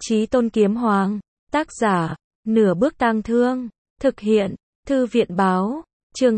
Chí Tôn Kiếm Hoàng. Tác giả, Nửa Bước Tang Thương. Thực hiện, Thư viện Báo. Chương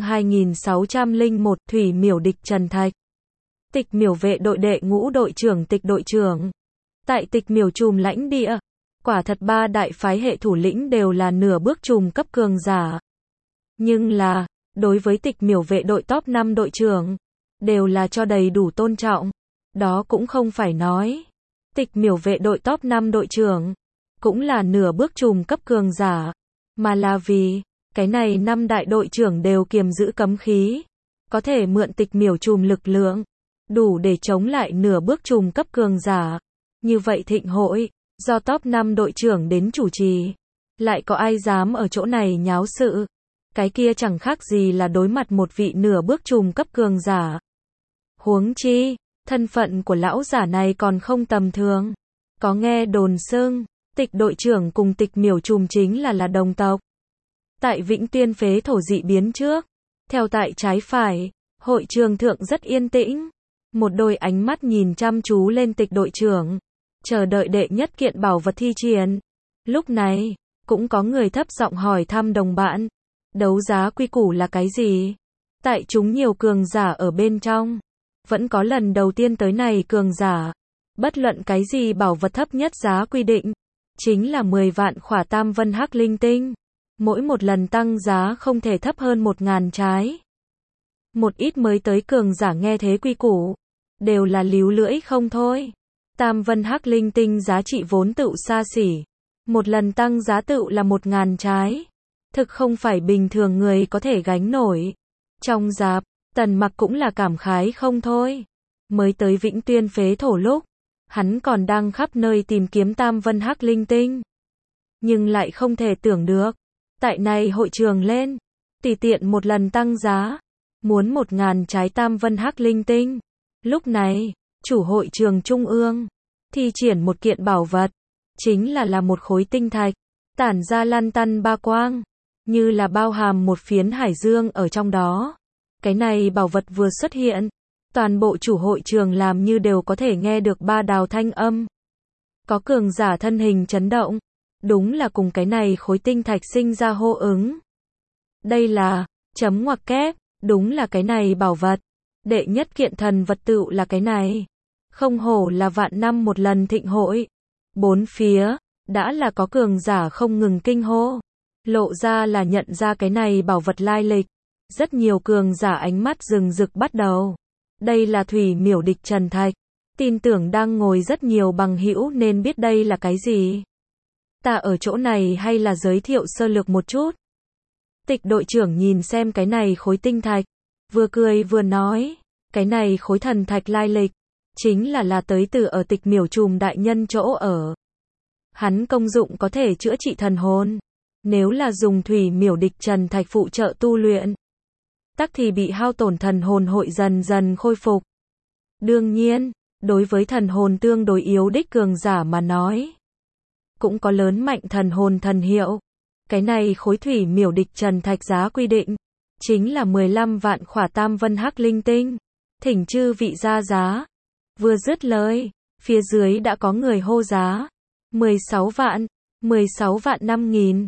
2601, Thủy Miểu địch Trần Thạch. Tịch Miểu vệ đội đệ ngũ đội trưởng Tịch đội trưởng. Tại Tịch Miểu trùm lãnh địa, quả thật ba đại phái hệ thủ lĩnh đều là nửa bước trùm cấp cường giả. Nhưng là, đối với Tịch Miểu vệ đội top 5 đội trưởng, đều là cho đầy đủ tôn trọng. Đó cũng không phải nói, Tịch Miểu vệ đội top 5 đội trưởng, cũng là nửa bước trùm cấp cường giả, mà là vì, cái này 5 đại đội trưởng đều kiềm giữ cấm khí, có thể mượn Tịch Miểu trùm lực lượng, đủ để chống lại nửa bước trùm cấp cường giả. Như vậy thịnh hội, do top 5 đội trưởng đến chủ trì, lại có ai dám ở chỗ này nháo sự? Cái kia chẳng khác gì là đối mặt một vị nửa bước trùm cấp cường giả. Huống chi, thân phận của lão giả này còn không tầm thường. Có nghe đồn xưng, Tịch đội trưởng cùng Tịch Miểu trùm chính là đồng tộc. Tại Vĩnh Tuyên phế thổ dị biến trước, theo tại trái phải, hội trường thượng rất yên tĩnh. Một đôi ánh mắt nhìn chăm chú lên Tịch đội trưởng, chờ đợi đệ nhất kiện bảo vật thi triển. Lúc này, cũng có người thấp giọng hỏi thăm đồng bạn, đấu giá quy củ là cái gì? Tại chúng nhiều cường giả ở bên trong, vẫn có lần đầu tiên tới này cường giả. Bất luận cái gì bảo vật thấp nhất giá quy định, chính là 10 vạn khỏa tam vân hắc linh tinh. Mỗi một lần tăng giá không thể thấp hơn 1.000 trái. Một ít mới tới cường giả nghe thế quy củ, đều là líu lưỡi không thôi. Tam vân hắc linh tinh giá trị vốn tựu xa xỉ. Một lần tăng giá tựu là 1.000 trái. Thực không phải bình thường người có thể gánh nổi. Trong dạp, Tần Mặc cũng là cảm khái không thôi. Mới tới Vĩnh Tuyên phế thổ lúc, hắn còn đang khắp nơi tìm kiếm tam vân hắc linh tinh. Nhưng lại không thể tưởng được, tại này hội trường lên, tùy tiện một lần tăng giá, muốn 1.000 trái tam vân hắc linh tinh. Lúc này, chủ hội trường trung ương, thi triển một kiện bảo vật, chính là một khối tinh thạch, tản ra lăn tăn ba quang, như là bao hàm một phiến hải dương ở trong đó. Cái này bảo vật vừa xuất hiện, toàn bộ chủ hội trường làm như đều có thể nghe được ba đào thanh âm. Có cường giả thân hình chấn động, đúng là cùng cái này khối tinh thạch sinh ra hô ứng. Đây là, chấm ngoặc kép, đúng là cái này bảo vật. Đệ nhất kiện thần vật tựu là cái này. Không hổ là vạn năm một lần thịnh hội. Bốn phía, đã là có cường giả không ngừng kinh hô. Lộ ra là nhận ra cái này bảo vật lai lịch. Rất nhiều cường giả ánh mắt rừng rực bắt đầu. Đây là Thủy Miểu địch Trần Thạch. Tin tưởng đang ngồi rất nhiều bằng hữu nên biết đây là cái gì. Ta ở chỗ này hay là giới thiệu sơ lược một chút. Tịch đội trưởng nhìn xem cái này khối tinh thạch, vừa cười vừa nói, cái này khối thần thạch lai lịch, chính là tới từ ở Tịch Miểu trùm đại nhân chỗ ở. Hắn công dụng có thể chữa trị thần hồn, nếu là dùng Thủy Miểu địch Trần Thạch phụ trợ tu luyện, tắc thì bị hao tổn thần hồn hội dần dần khôi phục. Đương nhiên, đối với thần hồn tương đối yếu đích cường giả mà nói, cũng có lớn mạnh thần hồn thần hiệu. Cái này khối Thủy Miểu địch Trần Thạch giá quy định, chính là 15 vạn khỏa tam vân hắc linh tinh. Thỉnh chư vị ra giá. Vừa dứt lời, phía dưới đã có người hô giá. 16 vạn, 16 vạn 5.000,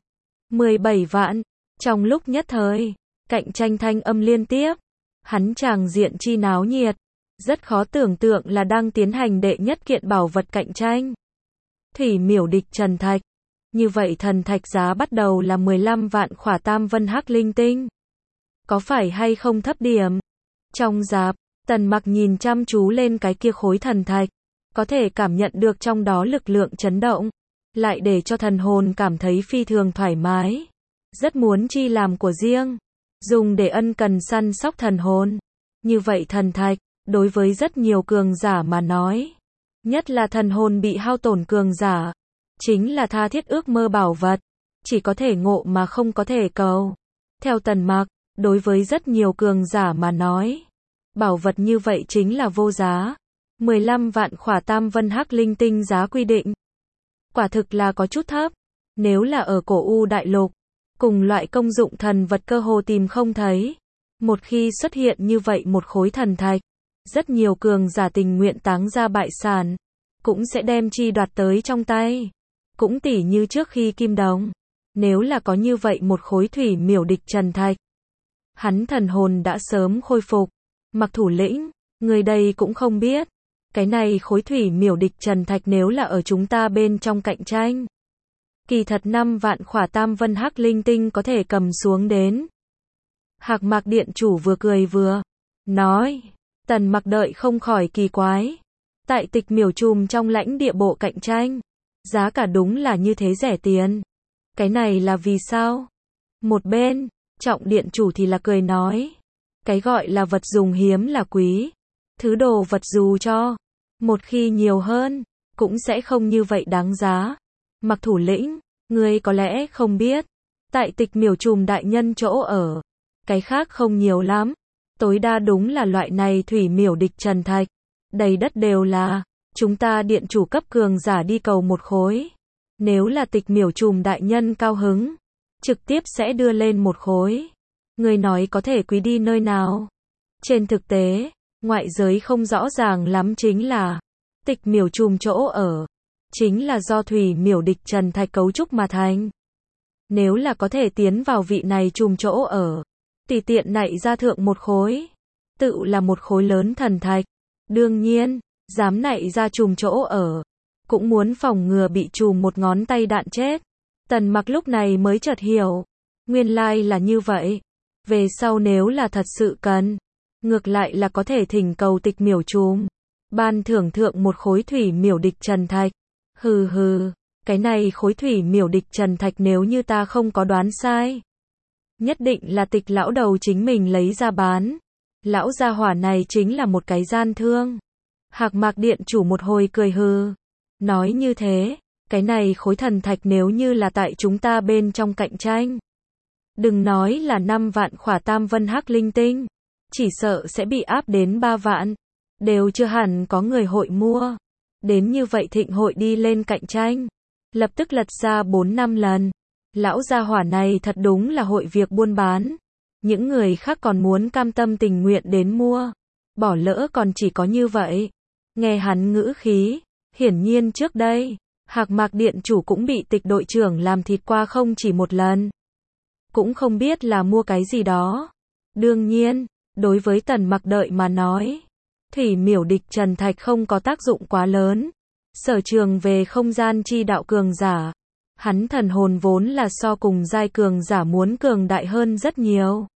17 vạn. Trong lúc nhất thời, cạnh tranh thanh âm liên tiếp. Hắn tràng diện chi náo nhiệt. Rất khó tưởng tượng là đang tiến hành đệ nhất kiện bảo vật cạnh tranh. Thủy Miểu địch Trần Thạch. Như vậy thần thạch giá bắt đầu là 15 vạn khỏa tam vân hắc linh tinh. Có phải hay không thấp điểm? Trong dạp, Tần Mặc nhìn chăm chú lên cái kia khối thần thạch, có thể cảm nhận được trong đó lực lượng chấn động, lại để cho thần hồn cảm thấy phi thường thoải mái. Rất muốn chi làm của riêng, dùng để ân cần săn sóc thần hồn. Như vậy thần thạch, đối với rất nhiều cường giả mà nói, nhất là thần hồn bị hao tổn cường giả, chính là tha thiết ước mơ bảo vật, chỉ có thể ngộ mà không có thể cầu. Theo Tần Mặc, đối với rất nhiều cường giả mà nói, bảo vật như vậy chính là vô giá. 15 vạn khỏa tam vân hắc linh tinh giá quy định, quả thực là có chút thấp. Nếu là ở cổ U đại lục, cùng loại công dụng thần vật cơ hồ tìm không thấy. Một khi xuất hiện như vậy một khối thần thạch, rất nhiều cường giả tình nguyện táng ra bại sản, cũng sẽ đem chi đoạt tới trong tay. Cũng tỉ như trước khi Kim Đồng. Nếu là có như vậy một khối thủy miểu địch trần thạch, hắn thần hồn đã sớm khôi phục. Mặc thủ lĩnh, người đây cũng không biết. Cái này khối thủy miểu địch trần thạch nếu là ở chúng ta bên trong cạnh tranh. Kỳ thật 5 vạn khỏa tam vân hắc linh tinh có thể cầm xuống đến. Hạc Mạc Điện chủ vừa cười vừa nói. Tần Mặc đợi không khỏi kỳ quái. Tại Tịch Miểu Trùm trong lãnh địa bộ cạnh tranh, giá cả đúng là như thế rẻ tiền. Cái này là vì sao? Một bên, Trọng Điện chủ thì là cười nói. Cái gọi là vật dùng hiếm là quý. Thứ đồ vật dù cho một khi nhiều hơn, cũng sẽ không như vậy đáng giá. Mặc thủ lĩnh, ngươi có lẽ không biết. Tại Tịch Miểu Trùm đại nhân chỗ ở, cái khác không nhiều lắm. Tối đa đúng là loại này thủy miểu địch trần thạch. Đầy đất đều là, chúng ta điện chủ cấp cường giả đi cầu một khối. Nếu là Tịch Miểu Trùm đại nhân cao hứng, trực tiếp sẽ đưa lên một khối. Người nói có thể quý đi nơi nào? Trên thực tế, ngoại giới không rõ ràng lắm chính là Tịch Miểu Trùm chỗ ở, chính là do thủy miểu địch trần thạch cấu trúc mà thành. Nếu là có thể tiến vào vị này trùm chỗ ở, tùy tiện nạy ra thượng một khối, tự là một khối lớn thần thạch. Đương nhiên, dám nạy ra trùm chỗ ở, cũng muốn phòng ngừa bị trùm một ngón tay đạn chết. Tần Mặc lúc này mới chợt hiểu, nguyên lai là như vậy. Về sau nếu là thật sự cần, ngược lại là có thể thỉnh cầu Tịch Miểu Trùm ban thưởng thượng một khối thủy miểu địch trần thạch. Hừ hừ, cái này khối thủy miểu địch trần thạch nếu như ta không có đoán sai, nhất định là Tịch lão đầu chính mình lấy ra bán. Lão gia hỏa này chính là một cái gian thương. Hạc Mạc Điện chủ một hồi cười hừ, nói như thế, cái này khối thần thạch nếu như là tại chúng ta bên trong cạnh tranh, đừng nói là 5 vạn khỏa tam vân hắc linh tinh, chỉ sợ sẽ bị áp đến 3 vạn, đều chưa hẳn có người hội mua. Đến như vậy thịnh hội đi lên cạnh tranh, lập tức lật ra 4-5 lần. Lão gia hỏa này thật đúng là hội việc buôn bán. Những người khác còn muốn cam tâm tình nguyện đến mua, bỏ lỡ còn chỉ có như vậy. Nghe hắn ngữ khí, hiển nhiên trước đây, Hạc Mạc Điện chủ cũng bị Tịch đội trưởng làm thịt qua không chỉ một lần. Cũng không biết là mua cái gì đó. Đương nhiên, đối với Tần Mặc đợi mà nói, thủy miểu địch trần thạch không có tác dụng quá lớn. Sở trường về không gian chi đạo cường giả, hắn thần hồn vốn là so cùng giai cường giả muốn cường đại hơn rất nhiều.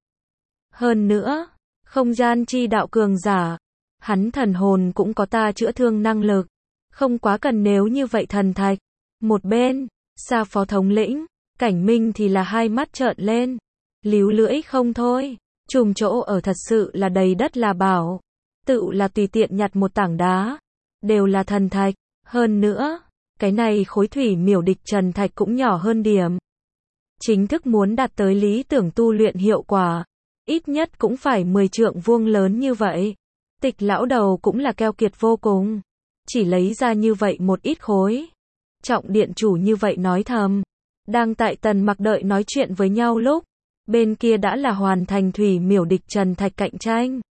Hơn nữa, không gian chi đạo cường giả, hắn thần hồn cũng có ta chữa thương năng lực, không quá cần nếu như vậy thần thạch. Một bên, Sa phó thống lĩnh, Cảnh Minh thì là hai mắt trợn lên, líu lưỡi không thôi. Trùm chỗ ở thật sự là đầy đất là bảo, tự là tùy tiện nhặt một tảng đá, đều là thần thạch. Hơn nữa, cái này khối thủy miểu địch trần thạch cũng nhỏ hơn điểm. Chính thức muốn đạt tới lý tưởng tu luyện hiệu quả, ít nhất cũng phải 10 trượng vuông lớn như vậy. Tịch lão đầu cũng là keo kiệt vô cùng, chỉ lấy ra như vậy một ít khối. Trọng điện chủ như vậy nói thầm, đang tại Tần Mặc đợi nói chuyện với nhau lúc, bên kia đã là hoàn thành thủy miểu địch trần thạch cạnh tranh.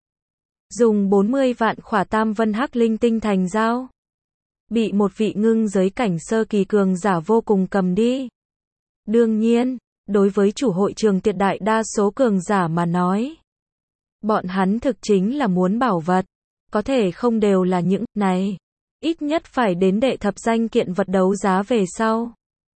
Dùng 40 vạn khỏa tam vân hắc linh tinh thành giao, bị một vị ngưng giới cảnh sơ kỳ cường giả vô cùng cầm đi. Đương nhiên, đối với chủ hội trường tuyệt đại đa số cường giả mà nói, bọn hắn thực chính là muốn bảo vật, có thể không đều là những này, ít nhất phải đến đệ thập danh kiện vật đấu giá về sau,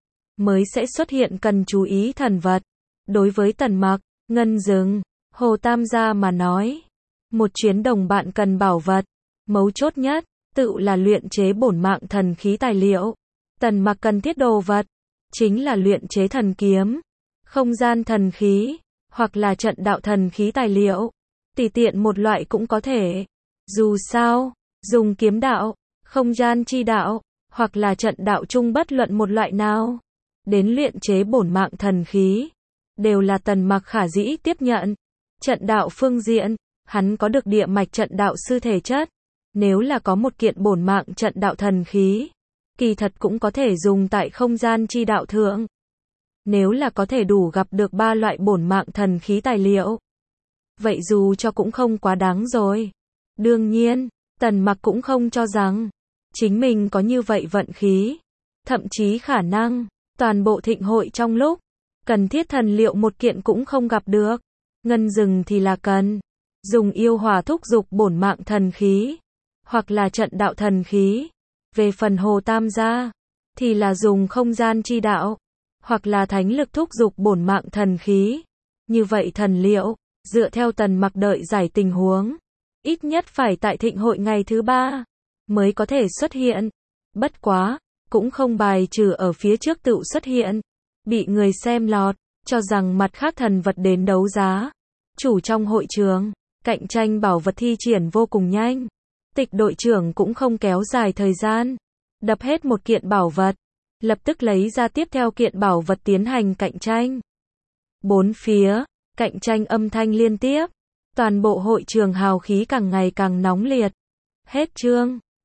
mới sẽ xuất hiện cần chú ý thần vật. Đối với Tần Mặc, Ngân Dừng, Hồ Tam gia mà nói, một chuyến đồng bạn cần bảo vật, mấu chốt nhất, tự là luyện chế bổn mạng thần khí tài liệu. Tần Mặc cần thiết đồ vật, chính là luyện chế thần kiếm, không gian thần khí, hoặc là trận đạo thần khí tài liệu. Tùy tiện một loại cũng có thể. Dù sao, dùng kiếm đạo, không gian chi đạo, hoặc là trận đạo chung bất luận một loại nào, đến luyện chế bổn mạng thần khí, đều là Tần Mặc khả dĩ tiếp nhận. Trận đạo phương diện, hắn có được địa mạch trận đạo sư thể chất. Nếu là có một kiện bổn mạng trận đạo thần khí, kỳ thật cũng có thể dùng tại không gian chi đạo thượng. Nếu là có thể đủ gặp được 3 loại bổn mạng thần khí tài liệu, vậy dù cho cũng không quá đáng rồi. Đương nhiên, Tần Mặc cũng không cho rằng chính mình có như vậy vận khí. thậm chí khả năng, toàn bộ thịnh hội trong lúc cần thiết thần liệu một kiện cũng không gặp được. Ngân rừng thì là cần dùng yêu hỏa thúc dục bổn mạng thần khí, hoặc là trận đạo thần khí. Về phần Hồ Tam gia, thì là dùng không gian chi đạo, hoặc là thánh lực thúc dục bổn mạng thần khí. Như vậy thần liệu, dựa theo Tần Mặc đợi giải tình huống, ít nhất phải tại thịnh hội ngày thứ 3 mới có thể xuất hiện. Bất quá, cũng không bài trừ ở phía trước tự xuất hiện, bị người xem lọt, cho rằng mặt khác thần vật đến đấu giá. Chủ trong hội trường, cạnh tranh bảo vật thi triển vô cùng nhanh. Tịch đội trưởng cũng không kéo dài thời gian, đập hết một kiện bảo vật, lập tức lấy ra tiếp theo kiện bảo vật tiến hành cạnh tranh. Bốn phía, cạnh tranh âm thanh liên tiếp, toàn bộ hội trường hào khí càng ngày càng nóng liệt. Hết chương.